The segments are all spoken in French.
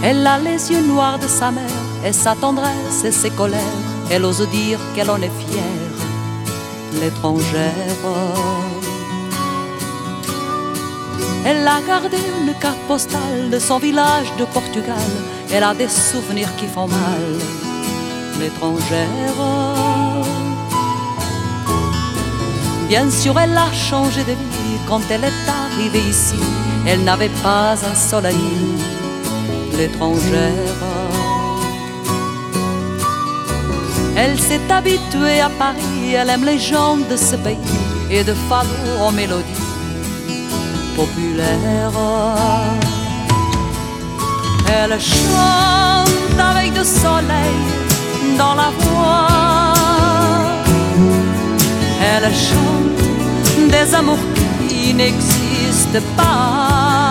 Elle a les yeux noirs de sa mère et sa tendresse et ses colères. Elle ose dire qu'elle en est fière, l'étrangère. Elle a gardé une carte postale de son village de Portugal. Elle a des souvenirs qui font mal, l'étrangère. Bien sûr, elle a changé de vie quand elle est arrivée ici. Elle n'avait pas un seul ami, l'étrangère. Elle s'est habituée à Paris, elle aime les gens de ce pays et de fado en mélodie populaire. Elle chante avec du soleil dans la voix. Elle chante des amours qui n'existent pas.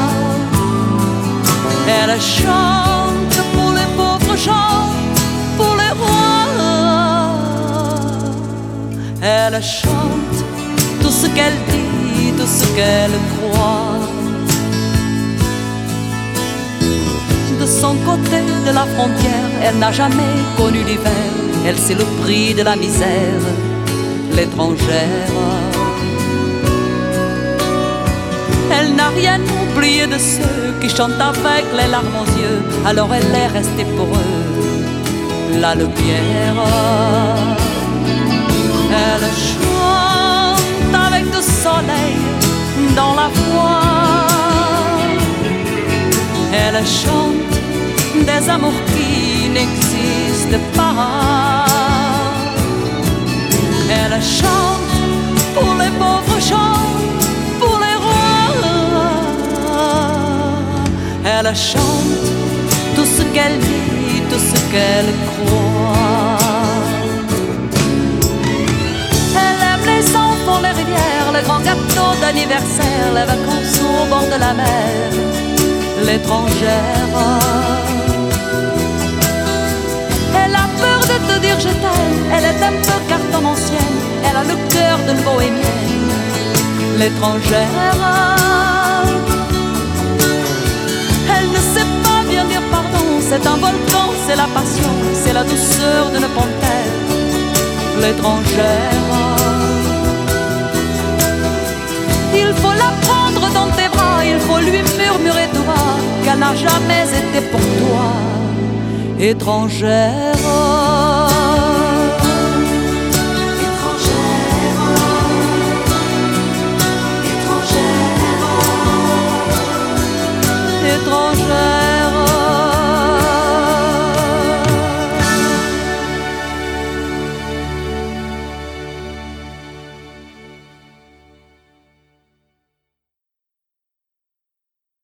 Elle chante pour les pauvres gens, pour les rois. Elle chante tout ce qu'elle dit, tout ce qu'elle croit. De son côté de la frontière, elle n'a jamais connu l'hiver. Elle sait le prix de la misère, l'étrangère. Elle n'a rien oublié de ceux qui chantent avec les larmes aux yeux. Alors elle est restée pour eux la lumière. Elle chante avec du soleil dans la voix. Elle chante des amours qui n'existent pas. Elle chante pour les pauvres gens, pour les rois. Elle chante tout ce qu'elle dit, tout ce qu'elle croit. Elle aime les enfants, les rivières, les grands gâteaux d'anniversaire, les vacances au bord de la mer, l'étrangère. Elle a peur de te dire je t'aime, elle est un peu cartomancienne, elle a le cœur d'une bohémienne, l'étrangère. Elle ne sait pas bien dire pardon, c'est un volcan, c'est la passion, c'est la douceur d'une panthère, l'étrangère. Il faut la prendre dans tes bras, il faut lui murmurer tout bas qu'elle n'a jamais été pour toi, étrangère.